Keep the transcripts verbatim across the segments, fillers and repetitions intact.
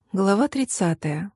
Глава тридцатая.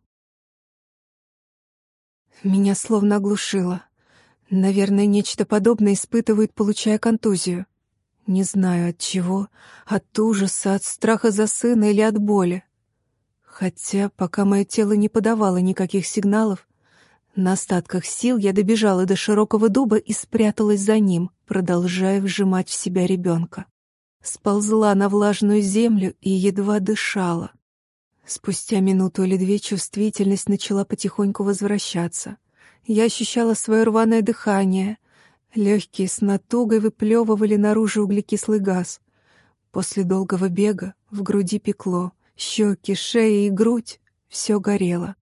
Меня словно оглушило. Наверное, нечто подобное испытывает, получая контузию. Не знаю от чего, от ужаса, от страха за сына или от боли. Хотя, пока мое тело не подавало никаких сигналов, на остатках сил я добежала до широкого дуба и спряталась за ним, продолжая вжимать в себя ребенка. Сползла на влажную землю и едва дышала. Спустя минуту или две чувствительность начала потихоньку возвращаться. Я ощущала свое рваное дыхание. Легкие с натугой выплевывали наружу углекислый газ. После долгого бега в груди пекло, щеки, шея и грудь — все горело.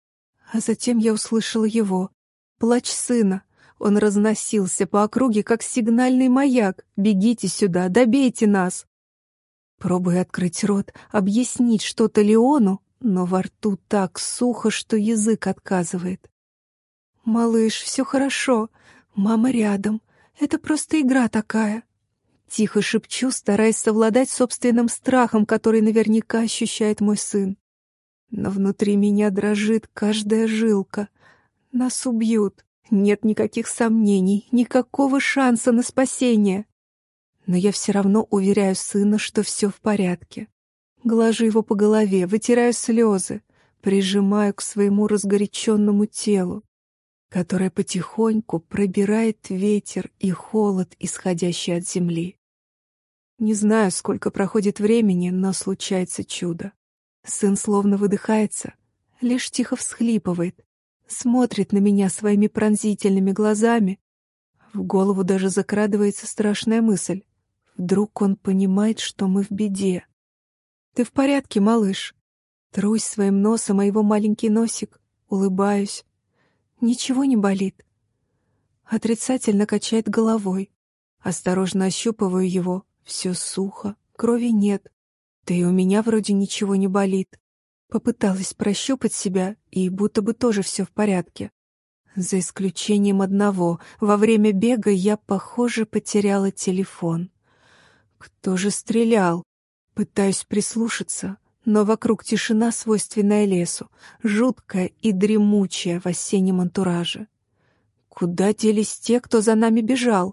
А затем я услышала его. Плач сына. Он разносился по округе, как сигнальный маяк. «Бегите сюда, добейте нас!» Пробуя открыть рот, объяснить что-то Леону, но во рту так сухо, что язык отказывает. «Малыш, все хорошо. Мама рядом. Это просто игра такая». Тихо шепчу, стараясь совладать с собственным страхом, который наверняка ощущает мой сын. Но внутри меня дрожит каждая жилка. Нас убьют. Нет никаких сомнений, никакого шанса на спасение. Но я все равно уверяю сына, что все в порядке. Глажу его по голове, вытираю слезы, прижимаю к своему разгоряченному телу, которое потихоньку пробирает ветер и холод, исходящий от земли. Не знаю, сколько проходит времени, но случается чудо. Сын словно выдыхается, лишь тихо всхлипывает, смотрит на меня своими пронзительными глазами. В голову даже закрадывается страшная мысль. Вдруг он понимает, что мы в беде. «Ты в порядке, малыш?» Трусь своим носом о его маленький носик, улыбаюсь. «Ничего не болит?» Отрицательно качает головой. Осторожно ощупываю его. Все сухо, крови нет. Да и у меня вроде ничего не болит. Попыталась прощупать себя, и будто бы тоже все в порядке. За исключением одного. Во время бега я, похоже, потеряла телефон. Кто же стрелял? Пытаюсь прислушаться, но вокруг тишина, свойственная лесу, жуткая и дремучая в осеннем антураже. Куда делись те, кто за нами бежал?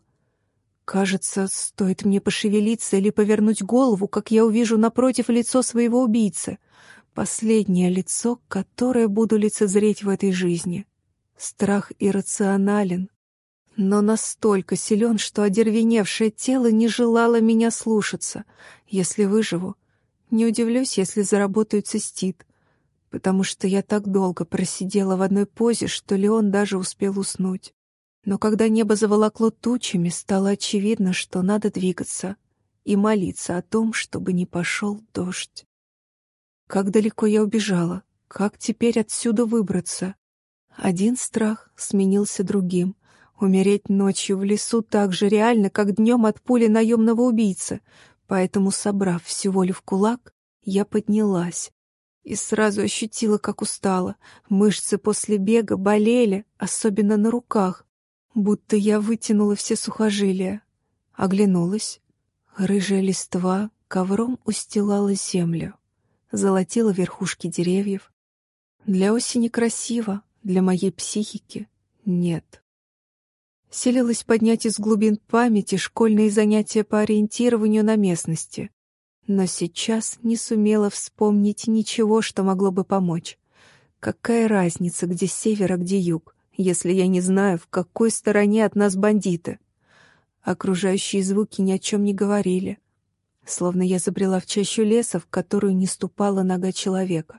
Кажется, стоит мне пошевелиться или повернуть голову, как я увижу напротив лицо своего убийцы. Последнее лицо, которое буду лицезреть в этой жизни. Страх иррационален, но настолько силен, что одервеневшее тело не желало меня слушаться. Если выживу, не удивлюсь, если заработаю цистит, потому что я так долго просидела в одной позе, что Леон даже успел уснуть. Но когда небо заволокло тучами, стало очевидно, что надо двигаться и молиться о том, чтобы не пошел дождь. Как далеко я убежала? Как теперь отсюда выбраться? Один страх сменился другим. Умереть ночью в лесу так же реально, как днем от пули наемного убийцы. Поэтому, собрав всю волю в кулак, я поднялась и сразу ощутила, как устала. Мышцы после бега болели, особенно на руках, будто я вытянула все сухожилия. Оглянулась. Рыжая листва ковром устилала землю, золотила верхушки деревьев. Для осени красиво, для моей психики нет. Селилась поднять из глубин памяти школьные занятия по ориентированию на местности, но сейчас не сумела вспомнить ничего, что могло бы помочь. Какая разница, где север, а где юг, если я не знаю, в какой стороне от нас бандиты? Окружающие звуки ни о чем не говорили, словно я забрела в чащу леса, в которую не ступала нога человека.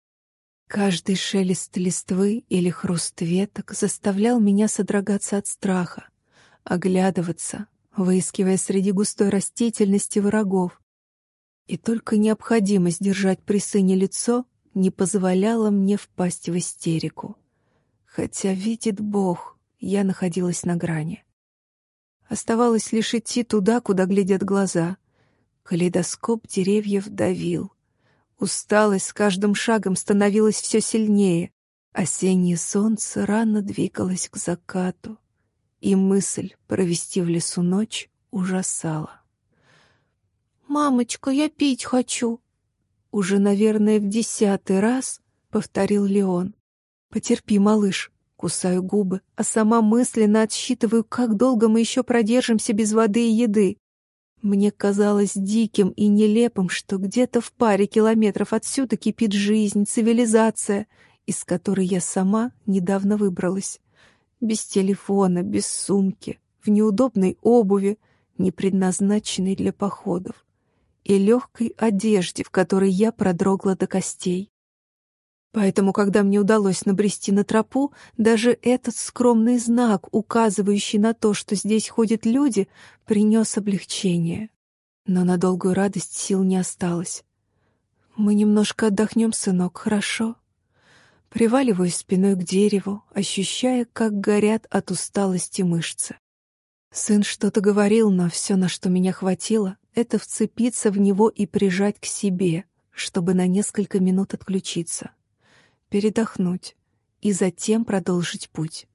Каждый шелест листвы или хруст веток заставлял меня содрогаться от страха, оглядываться, выискивая среди густой растительности врагов. И только необходимость держать при сыне лицо не позволяла мне впасть в истерику. Хотя, видит Бог, я находилась на грани. Оставалось лишь идти туда, куда глядят глаза. Калейдоскоп деревьев давил. Усталость с каждым шагом становилась все сильнее. Осеннее солнце рано двигалось к закату, и мысль провести в лесу ночь ужасала. «Мамочка, я пить хочу!» уже, наверное, в десятый раз повторил Леон. «Потерпи, малыш». Кусаю губы, а сама мысленно отсчитываю, как долго мы еще продержимся без воды и еды. Мне казалось диким и нелепым, что где-то в паре километров отсюда кипит жизнь, цивилизация, из которой я сама недавно выбралась. Без телефона, без сумки, в неудобной обуви, не предназначенной для походов, и легкой одежде, в которой я продрогла до костей. Поэтому, когда мне удалось набрести на тропу, даже этот скромный знак, указывающий на то, что здесь ходят люди, принес облегчение. Но на долгую радость сил не осталось. «Мы немножко отдохнем, сынок, хорошо?» Приваливаюсь спиной к дереву, ощущая, как горят от усталости мышцы. Сын что-то говорил, но все, на что меня хватило, это вцепиться в него и прижать к себе, чтобы на несколько минут отключиться, передохнуть и затем продолжить путь.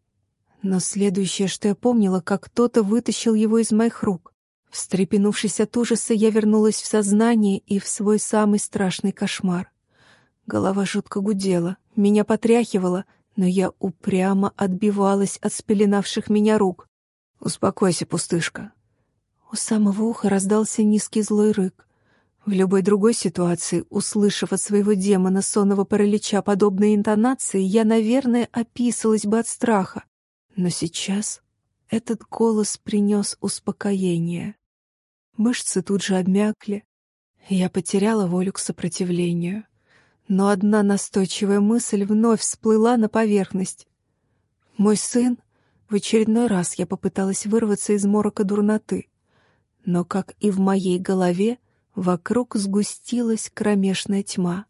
Но следующее, что я помнила, как кто-то вытащил его из моих рук. Встрепенувшись от ужаса, я вернулась в сознание и в свой самый страшный кошмар. Голова жутко гудела, меня потряхивало, но я упрямо отбивалась от спеленавших меня рук. «Успокойся, пустышка». У самого уха раздался низкий злой рык. В любой другой ситуации, услышав от своего демона сонного паралича подобные интонации, я, наверное, описалась бы от страха. Но сейчас этот голос принес успокоение. Мышцы тут же обмякли. Я потеряла волю к сопротивлению. Но одна настойчивая мысль вновь всплыла на поверхность. Мой сын... В очередной раз я попыталась вырваться из морока дурноты. Но, как и в моей голове, вокруг сгустилась кромешная тьма.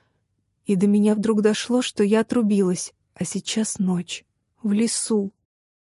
И до меня вдруг дошло, что я отрубилась, а сейчас ночь, в лесу.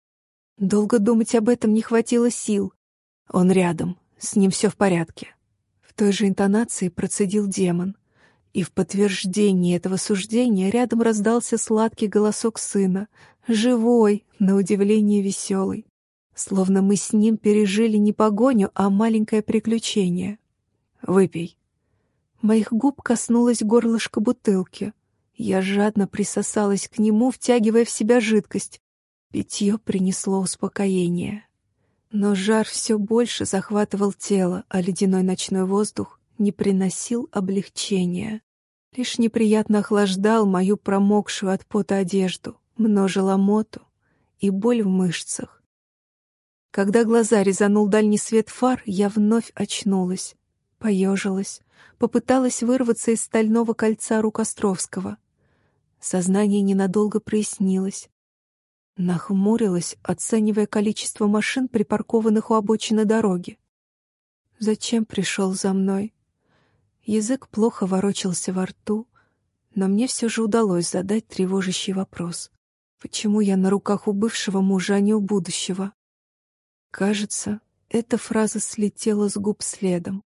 Долго думать об этом не хватило сил. Он рядом, с ним все в порядке. В той же интонации процедил демон. И в подтверждении этого суждения рядом раздался сладкий голосок сына, живой, на удивление веселый. Словно мы с ним пережили не погоню, а маленькое приключение. «Выпей». Моих губ коснулось горлышко бутылки. Я жадно присосалась к нему, втягивая в себя жидкость. Питье принесло успокоение. Но жар все больше захватывал тело, а ледяной ночной воздух не приносил облегчения. Лишь неприятно охлаждал мою промокшую от пота одежду, множил омоту и боль в мышцах. Когда глаза резанул дальний свет фар, я вновь очнулась, поежилась, попыталась вырваться из стального кольца рук Островского. Сознание ненадолго прояснилось. Нахмурилась, оценивая количество машин, припаркованных у обочины дороги. Зачем пришел за мной? Язык плохо ворочался во рту, но мне все же удалось задать тревожащий вопрос. Почему я на руках у бывшего мужа, а не у будущего? Кажется, эта фраза слетела с губ следом.